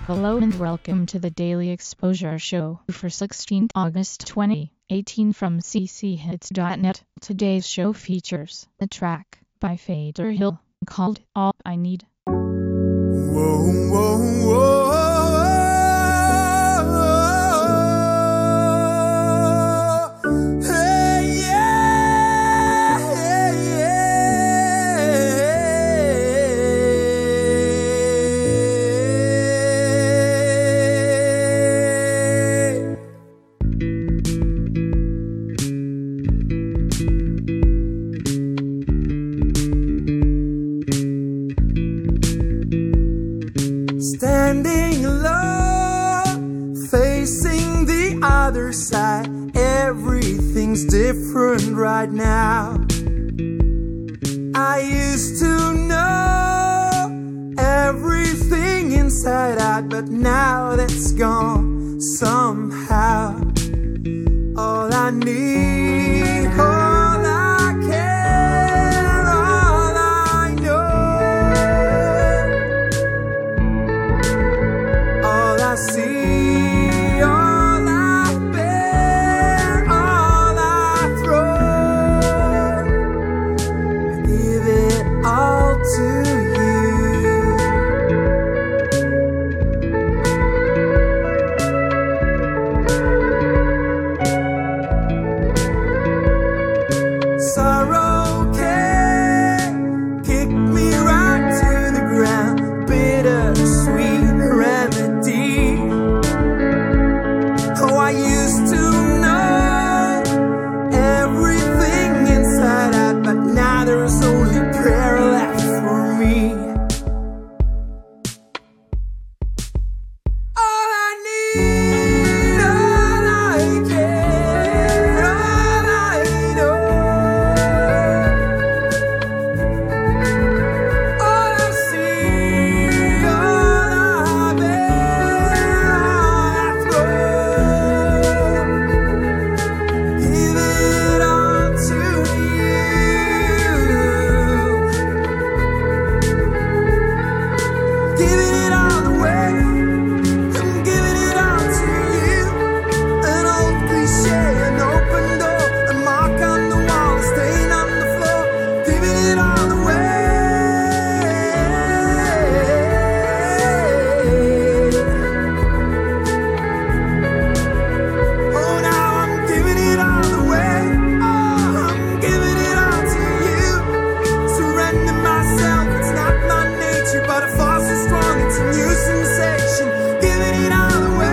Hello and welcome to the Daily Exposure Show for 16th August 2018 from cchits.net. Today's show features a track by Fader Hill called All I Need. Whoa, whoa, whoa. Hey, yeah, Standing alone, facing the other side. Everything's different right now. I used to know everything inside out, but now that's gone somehow. All I need, all I care, all I know, all I see, all I bear, all I throw, I give it all to you. Sorrow can kick me right to the ground, bittersweet remedy. Oh, I used to know everything inside out, but now there's only prayer left for me. All I need, all I care, all I know, all I see, all I bear, all I throw, give it all to you, giving it all away, I'm giving it all to you. An old cliche, an open door, a mark on the wall, a stain on the floor, giving it all away. Oh, now I'm giving it all away. Oh, I'm giving it all to you. Surrender myself, it's not my nature, but a force is strong, it's a new sensation. Giving it all away.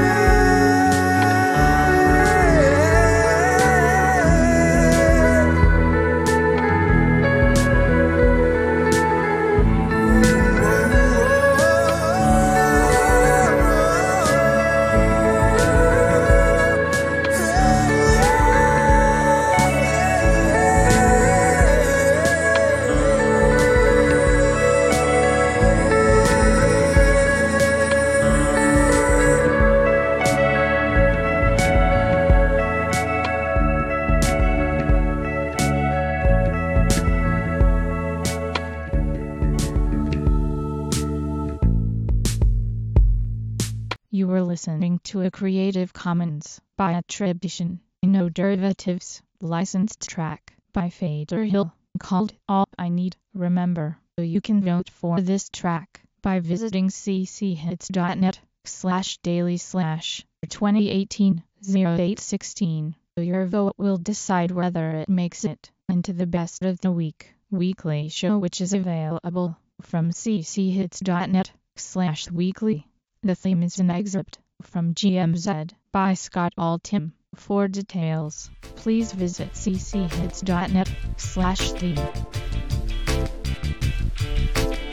You were listening to a Creative Commons by attribution, no derivatives, licensed track by Fader Hill called All I Need. Remember, you can vote for this track by visiting cchits.net/daily/2018-08-16. Your vote will decide whether it makes it into the best of the week weekly show, which is available from cchits.net/weekly. The theme is an excerpt from GMZ by Scott Altham. For details, please visit cchits.net/theme.